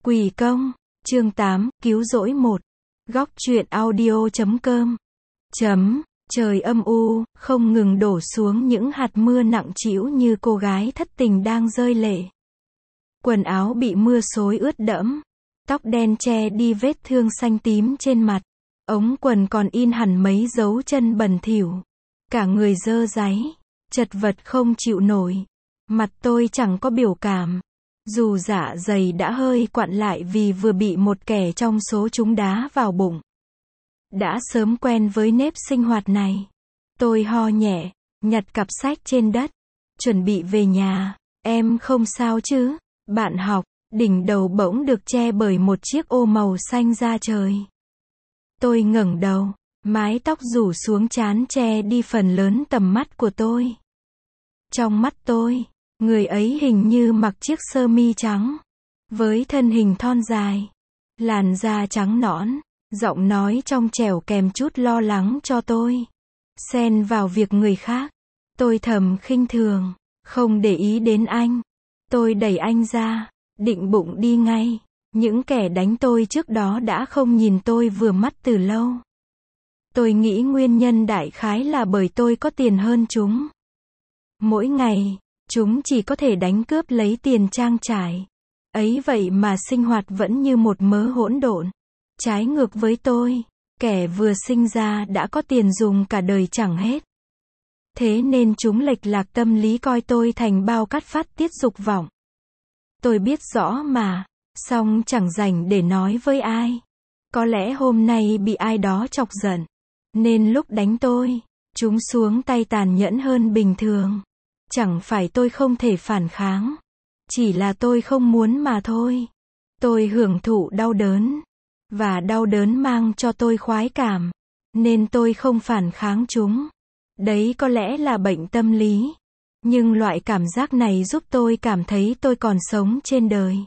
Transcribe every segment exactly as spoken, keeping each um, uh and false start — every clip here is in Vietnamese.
Quỷ công, chương tám, cứu rỗi một. Góc truyện audio chấm com. Chấm, trời âm u, không ngừng đổ xuống những hạt mưa nặng trĩu như cô gái thất tình đang rơi lệ. Quần áo bị mưa xối ướt đẫm, tóc đen che đi vết thương xanh tím trên mặt, ống quần còn in hẳn mấy dấu chân bẩn thỉu. Cả người dơ dáy, chật vật không chịu nổi. Mặt tôi chẳng có biểu cảm. Dù dạ dày đã hơi quặn lại vì vừa bị một kẻ trong số chúng đá vào bụng. Đã sớm quen với nếp sinh hoạt này. Tôi ho nhẹ, nhặt cặp sách trên đất, chuẩn bị về nhà. Em không sao chứ? Bạn học, đỉnh đầu bỗng được che bởi một chiếc ô màu xanh da trời. Tôi ngẩng đầu, mái tóc rủ xuống trán che đi phần lớn tầm mắt của tôi. Trong mắt tôi, người ấy hình như mặc chiếc sơ mi trắng, với thân hình thon dài, làn da trắng nõn, giọng nói trong trẻo kèm chút lo lắng cho tôi. Xen vào việc người khác, tôi thầm khinh thường, không để ý đến anh. Tôi đẩy anh ra, định bụng đi ngay. Những kẻ đánh tôi trước đó đã không nhìn tôi vừa mắt từ lâu. Tôi nghĩ nguyên nhân đại khái là bởi tôi có tiền hơn chúng. Mỗi ngày, chúng chỉ có thể đánh cướp lấy tiền trang trải. Ấy vậy mà sinh hoạt vẫn như một mớ hỗn độn. Trái ngược với tôi, kẻ vừa sinh ra đã có tiền dùng cả đời chẳng hết. Thế nên chúng lệch lạc tâm lý coi tôi thành bao cát phát tiết dục vọng. Tôi biết rõ mà, song chẳng rảnh để nói với ai. Có lẽ hôm nay bị ai đó chọc giận, nên lúc đánh tôi, chúng xuống tay tàn nhẫn hơn bình thường. Chẳng phải tôi không thể phản kháng, chỉ là tôi không muốn mà thôi. Tôi hưởng thụ đau đớn, và đau đớn mang cho tôi khoái cảm, nên tôi không phản kháng chúng. Đấy có lẽ là bệnh tâm lý, nhưng loại cảm giác này giúp tôi cảm thấy tôi còn sống trên đời,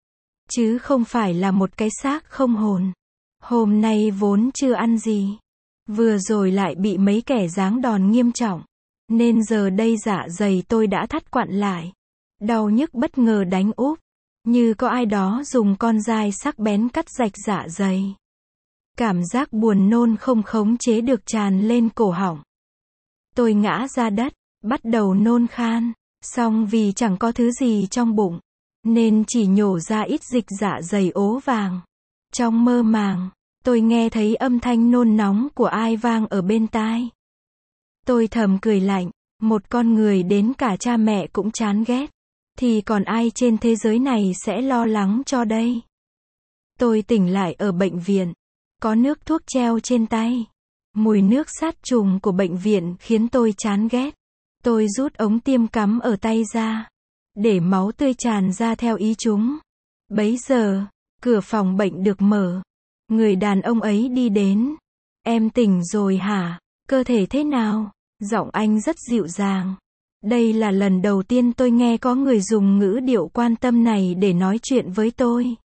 chứ không phải là một cái xác không hồn. Hôm nay vốn chưa ăn gì, vừa rồi lại bị mấy kẻ giáng đòn nghiêm trọng, nên giờ đây dạ dày tôi đã thắt quặn lại. Đau nhức bất ngờ đánh úp, như có ai đó dùng con dai sắc bén cắt rạch dạ dày. Cảm giác buồn nôn không khống chế được tràn lên cổ họng. Tôi ngã ra đất, bắt đầu nôn khan, song vì chẳng có thứ gì trong bụng, nên chỉ nhổ ra ít dịch dạ dày ố vàng. Trong mơ màng, tôi nghe thấy âm thanh nôn nóng của ai vang ở bên tai. Tôi thầm cười lạnh, một con người đến cả cha mẹ cũng chán ghét, thì còn ai trên thế giới này sẽ lo lắng cho đây. Tôi tỉnh lại ở bệnh viện, có nước thuốc treo trên tay. Mùi nước sát trùng của bệnh viện khiến tôi chán ghét. Tôi rút ống tiêm cắm ở tay ra, để máu tươi tràn ra theo ý chúng. Bấy giờ, cửa phòng bệnh được mở. Người đàn ông ấy đi đến. Em tỉnh rồi hả? Cơ thể thế nào? Giọng anh rất dịu dàng. Đây là lần đầu tiên tôi nghe có người dùng ngữ điệu quan tâm này để nói chuyện với tôi.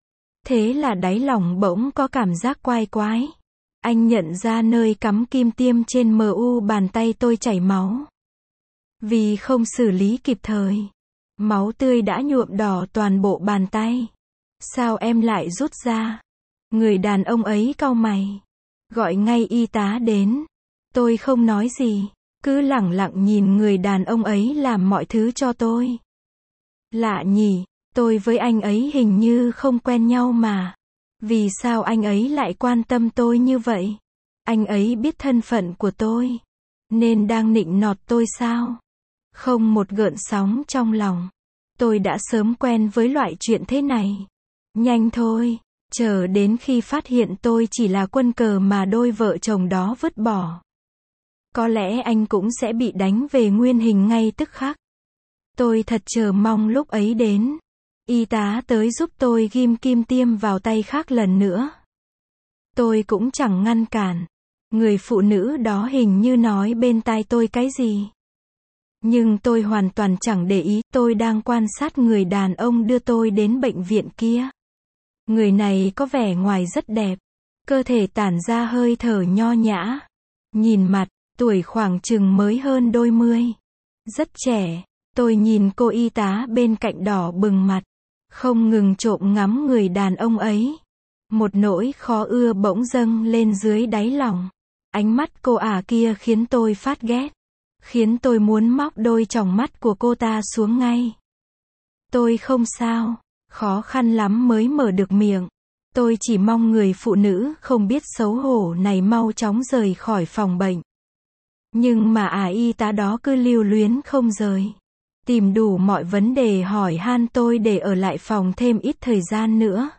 Thế là đáy lòng bỗng có cảm giác quái quái. Anh nhận ra nơi cắm kim tiêm trên mu bàn tay tôi chảy máu. Vì không xử lý kịp thời, máu tươi đã nhuộm đỏ toàn bộ bàn tay. Sao em lại rút ra? Người đàn ông ấy cau mày. Gọi ngay y tá đến. Tôi không nói gì, cứ lẳng lặng nhìn người đàn ông ấy làm mọi thứ cho tôi. Lạ nhỉ, tôi với anh ấy hình như không quen nhau mà. Vì sao anh ấy lại quan tâm tôi như vậy? Anh ấy biết thân phận của tôi, nên đang nịnh nọt tôi sao? Không một gợn sóng trong lòng. Tôi đã sớm quen với loại chuyện thế này. Nhanh thôi, chờ đến khi phát hiện tôi chỉ là quân cờ mà đôi vợ chồng đó vứt bỏ. Có lẽ anh cũng sẽ bị đánh về nguyên hình ngay tức khắc. Tôi thật chờ mong lúc ấy đến. Y tá tới giúp tôi ghim kim tiêm vào tay khác lần nữa. Tôi cũng chẳng ngăn cản. Người phụ nữ đó hình như nói bên tai tôi cái gì. Nhưng tôi hoàn toàn chẳng để ý. Tôi đang quan sát người đàn ông đưa tôi đến bệnh viện kia. Người này có vẻ ngoài rất đẹp. Cơ thể tản ra hơi thở nho nhã. Nhìn mặt, tuổi khoảng chừng mới hơn đôi mươi. Rất trẻ. Tôi nhìn cô y tá bên cạnh đỏ bừng mặt. không ngừng trộm ngắm người đàn ông ấy. Một nỗi khó ưa bỗng dâng lên dưới đáy lòng. Ánh mắt cô ả kia khiến tôi phát ghét. Khiến tôi muốn móc đôi tròng mắt của cô ta xuống ngay. Tôi không sao. Khó khăn lắm mới mở được miệng. Tôi chỉ mong người phụ nữ không biết xấu hổ này mau chóng rời khỏi phòng bệnh. Nhưng mà ả y tá đó cứ lưu luyến không rời. Tìm đủ mọi vấn đề hỏi han tôi để ở lại phòng thêm ít thời gian nữa.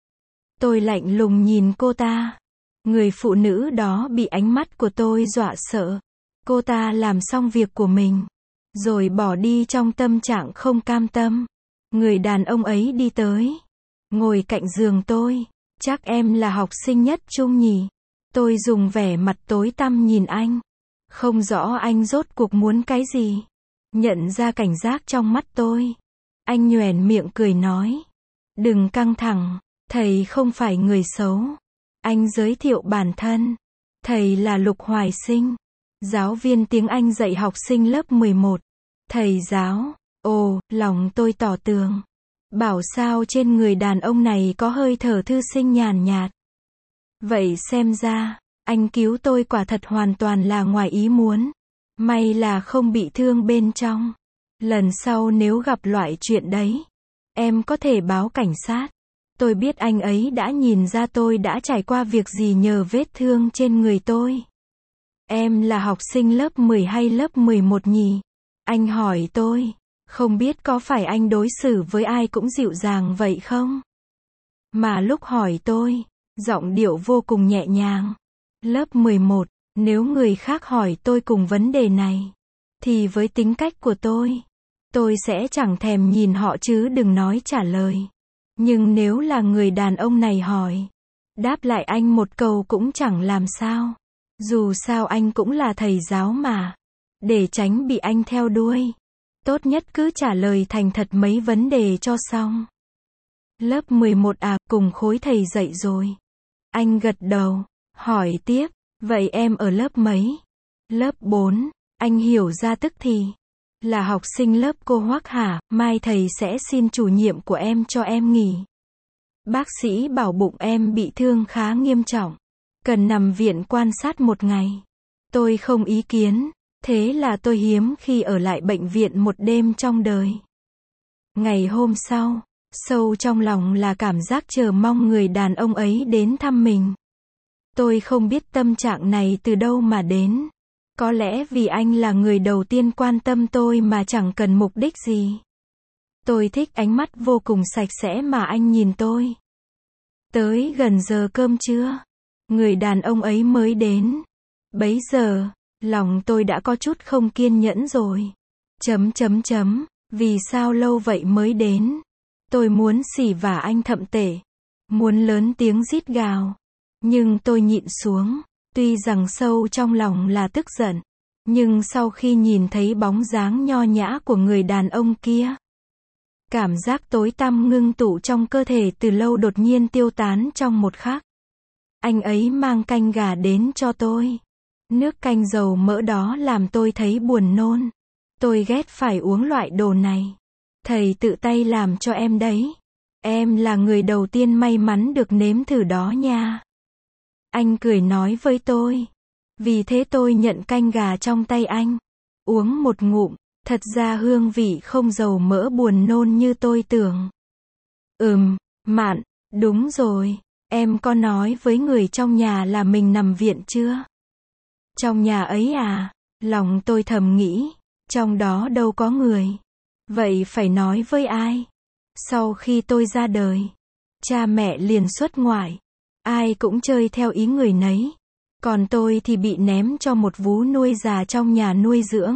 Tôi lạnh lùng nhìn cô ta. Người phụ nữ đó bị ánh mắt của tôi dọa sợ. Cô ta làm xong việc của mình, rồi bỏ đi trong tâm trạng không cam tâm. Người đàn ông ấy đi tới, ngồi cạnh giường tôi. Chắc em là học sinh nhất trung nhỉ? Tôi dùng vẻ mặt tối tăm nhìn anh. Không rõ anh rốt cuộc muốn cái gì. Nhận ra cảnh giác trong mắt tôi. Anh nhoẻn miệng cười nói. Đừng căng thẳng, thầy không phải người xấu. Anh giới thiệu bản thân. Thầy là Lục Hoài Sinh, giáo viên tiếng Anh dạy học sinh lớp mười một. Thầy giáo, ồ, lòng tôi tỏ tường. Bảo sao trên người đàn ông này có hơi thở thư sinh nhàn nhạt. Vậy xem ra, anh cứu tôi quả thật hoàn toàn là ngoài ý muốn. May là không bị thương bên trong. Lần sau nếu gặp loại chuyện đấy, em có thể báo cảnh sát. Tôi biết anh ấy đã nhìn ra tôi đã trải qua việc gì nhờ vết thương trên người tôi. Em là học sinh lớp mười hay lớp mười một nhỉ? Anh hỏi tôi. Không biết có phải anh đối xử với ai cũng dịu dàng vậy không? Mà lúc hỏi tôi, giọng điệu vô cùng nhẹ nhàng. Lớp mười một, nếu người khác hỏi tôi cùng vấn đề này, thì với tính cách của tôi, tôi sẽ chẳng thèm nhìn họ chứ đừng nói trả lời. Nhưng nếu là người đàn ông này hỏi, đáp lại anh một câu cũng chẳng làm sao. Dù sao anh cũng là thầy giáo mà. Để tránh bị anh theo đuôi, tốt nhất cứ trả lời thành thật mấy vấn đề cho xong. Lớp mười một à, cùng khối thầy dạy rồi. Anh gật đầu, hỏi tiếp, vậy em ở lớp mấy? Lớp bốn, anh hiểu ra tức thì. Là học sinh lớp cô Hoắc hả, mai thầy sẽ xin chủ nhiệm của em cho em nghỉ. Bác sĩ bảo bụng em bị thương khá nghiêm trọng, cần nằm viện quan sát một ngày. Tôi không ý kiến, thế là tôi hiếm khi ở lại bệnh viện một đêm trong đời. Ngày hôm sau, sâu trong lòng là cảm giác chờ mong người đàn ông ấy đến thăm mình. Tôi không biết tâm trạng này từ đâu mà đến. Có lẽ vì anh là người đầu tiên quan tâm tôi mà chẳng cần mục đích gì. Tôi thích ánh mắt vô cùng sạch sẽ mà anh nhìn tôi. Tới gần giờ cơm trưa, người đàn ông ấy mới đến. Bấy giờ, lòng tôi đã có chút không kiên nhẫn rồi. Chấm chấm chấm, vì sao lâu vậy mới đến? Tôi muốn xỉ vả anh thậm tệ, muốn lớn tiếng rít gào. Nhưng tôi nhịn xuống, tuy rằng sâu trong lòng là tức giận. Nhưng sau khi nhìn thấy bóng dáng nho nhã của người đàn ông kia, cảm giác tối tăm ngưng tụ trong cơ thể từ lâu đột nhiên tiêu tán trong một khắc. Anh ấy mang canh gà đến cho tôi. Nước canh dầu mỡ đó làm tôi thấy buồn nôn. Tôi ghét phải uống loại đồ này. Thầy tự tay làm cho em đấy. Em là người đầu tiên may mắn được nếm thử đó nha. Anh cười nói với tôi. Vì thế tôi nhận canh gà trong tay anh. Uống một ngụm, thật ra hương vị không dầu mỡ buồn nôn như tôi tưởng. Ừm, mạn, đúng rồi. Em có nói với người trong nhà là mình nằm viện chưa? Trong nhà ấy à? Lòng tôi thầm nghĩ. Trong đó đâu có người. Vậy phải nói với ai? Sau khi tôi ra đời, cha mẹ liền xuất ngoại. Ai cũng chơi theo ý người nấy. Còn tôi thì bị ném cho một vú nuôi già trong nhà nuôi dưỡng.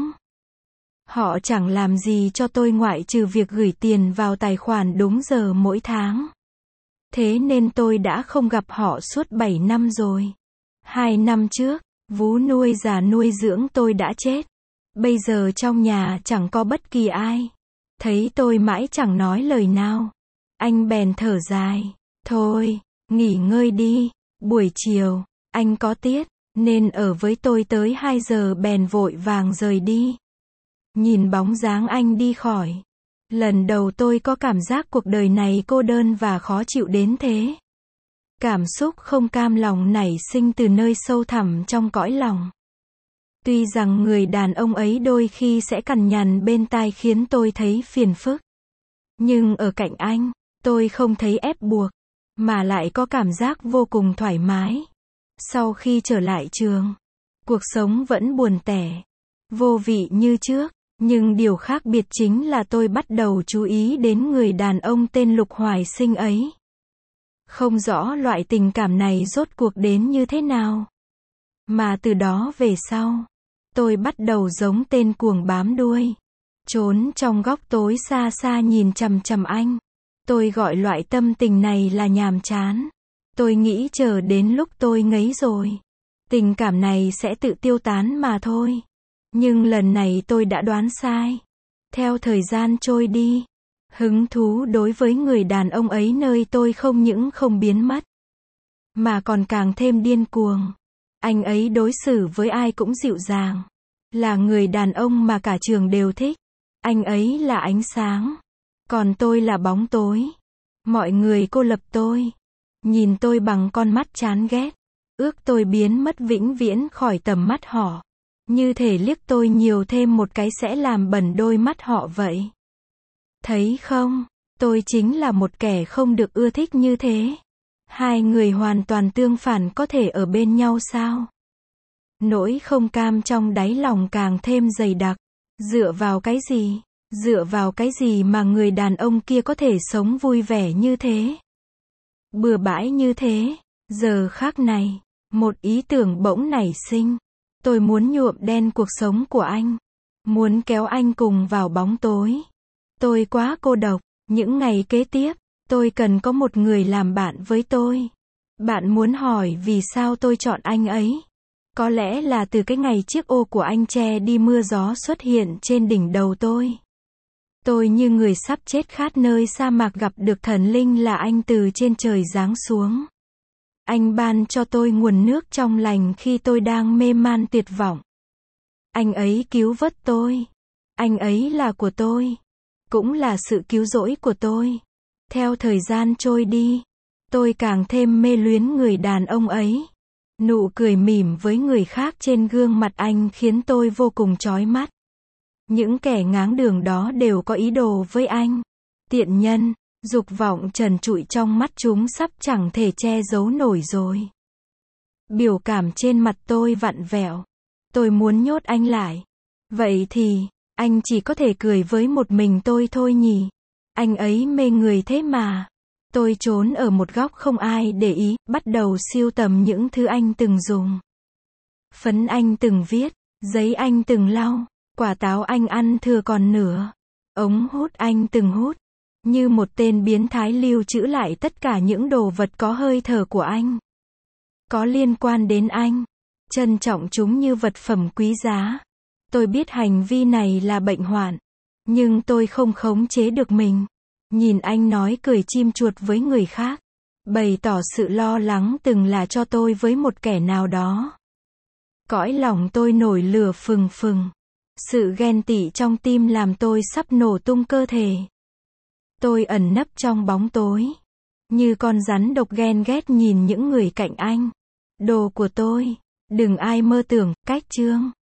Họ chẳng làm gì cho tôi ngoại trừ việc gửi tiền vào tài khoản đúng giờ mỗi tháng. Thế nên tôi đã không gặp họ suốt bảy năm rồi. Hai năm trước, vú nuôi già nuôi dưỡng tôi đã chết. Bây giờ trong nhà chẳng có bất kỳ ai. Thấy tôi mãi chẳng nói lời nào. Anh bèn thở dài. Thôi, nghỉ ngơi đi. Buổi chiều, anh có tiết, nên ở với tôi tới hai giờ bèn vội vàng rời đi. Nhìn bóng dáng anh đi khỏi, Lần đầu tôi có cảm giác cuộc đời này cô đơn và khó chịu đến thế. Cảm xúc không cam lòng nảy sinh từ nơi sâu thẳm trong cõi lòng. Tuy rằng người đàn ông ấy đôi khi sẽ cằn nhằn bên tai khiến tôi thấy phiền phức. Nhưng ở cạnh anh, tôi không thấy ép buộc, mà lại có cảm giác vô cùng thoải mái. Sau khi trở lại trường, cuộc sống vẫn buồn tẻ, vô vị như trước, nhưng điều khác biệt chính là tôi bắt đầu chú ý đến người đàn ông tên Lục Hoài Sinh ấy. Không rõ loại tình cảm này rốt cuộc đến như thế nào. Mà từ đó về sau, tôi bắt đầu giống tên cuồng bám đuôi. Trốn trong góc tối xa xa nhìn chằm chằm anh. Tôi gọi loại tâm tình này là nhàm chán. Tôi nghĩ chờ đến lúc tôi ngấy rồi, tình cảm này sẽ tự tiêu tán mà thôi. Nhưng lần này tôi đã đoán sai. Theo thời gian trôi đi, hứng thú đối với người đàn ông ấy nơi tôi không những không biến mất, mà còn càng thêm điên cuồng. Anh ấy đối xử với ai cũng dịu dàng. Là người đàn ông mà cả trường đều thích. Anh ấy là ánh sáng, còn tôi là bóng tối. Mọi người cô lập tôi, nhìn tôi bằng con mắt chán ghét. Ước tôi biến mất vĩnh viễn khỏi tầm mắt họ. Như thể liếc tôi nhiều thêm một cái sẽ làm bẩn đôi mắt họ vậy. Thấy không, tôi chính là một kẻ không được ưa thích như thế. Hai người hoàn toàn tương phản có thể ở bên nhau sao? Nỗi không cam trong đáy lòng càng thêm dày đặc. Dựa vào cái gì? Dựa vào cái gì mà người đàn ông kia có thể sống vui vẻ như thế? Bừa bãi như thế. Giờ khắc này, một ý tưởng bỗng nảy sinh. Tôi muốn nhuộm đen cuộc sống của anh. Muốn kéo anh cùng vào bóng tối. Tôi quá cô độc. Những ngày kế tiếp, tôi cần có một người làm bạn với tôi. Bạn muốn hỏi vì sao tôi chọn anh ấy? Có lẽ là từ cái ngày chiếc ô của anh che đi mưa gió xuất hiện trên đỉnh đầu tôi. Tôi như người sắp chết khát nơi sa mạc gặp được thần linh là anh từ trên trời giáng xuống. Anh ban cho tôi nguồn nước trong lành khi tôi đang mê man tuyệt vọng. Anh ấy cứu vớt tôi. Anh ấy là của tôi. Cũng là sự cứu rỗi của tôi. Theo thời gian trôi đi, tôi càng thêm mê luyến người đàn ông ấy. Nụ cười mỉm với người khác trên gương mặt anh khiến tôi vô cùng chói mắt. Những kẻ ngáng đường đó đều có ý đồ với anh. Tiện nhân, dục vọng trần trụi trong mắt chúng sắp chẳng thể che giấu nổi rồi. Biểu cảm trên mặt tôi vặn vẹo. Tôi muốn nhốt anh lại. Vậy thì, anh chỉ có thể cười với một mình tôi thôi nhỉ? Anh ấy mê người thế mà. Tôi trốn ở một góc không ai để ý, bắt đầu sưu tầm những thứ anh từng dùng. Phấn anh từng viết, giấy anh từng lau, quả táo anh ăn thừa còn nửa, ống hút anh từng hút. Như một tên biến thái lưu trữ lại tất cả những đồ vật có hơi thở của anh. Có liên quan đến anh. Trân trọng chúng như vật phẩm quý giá. Tôi biết hành vi này là bệnh hoạn. Nhưng tôi không khống chế được mình. Nhìn anh nói cười chim chuột với người khác. Bày tỏ sự lo lắng từng là cho tôi với một kẻ nào đó. Cõi lòng tôi nổi lửa phừng phừng. Sự ghen tị trong tim làm tôi sắp nổ tung cơ thể. Tôi ẩn nấp trong bóng tối. Như con rắn độc ghen ghét nhìn những người cạnh anh. Đồ của tôi. Đừng ai mơ tưởng, cách chương.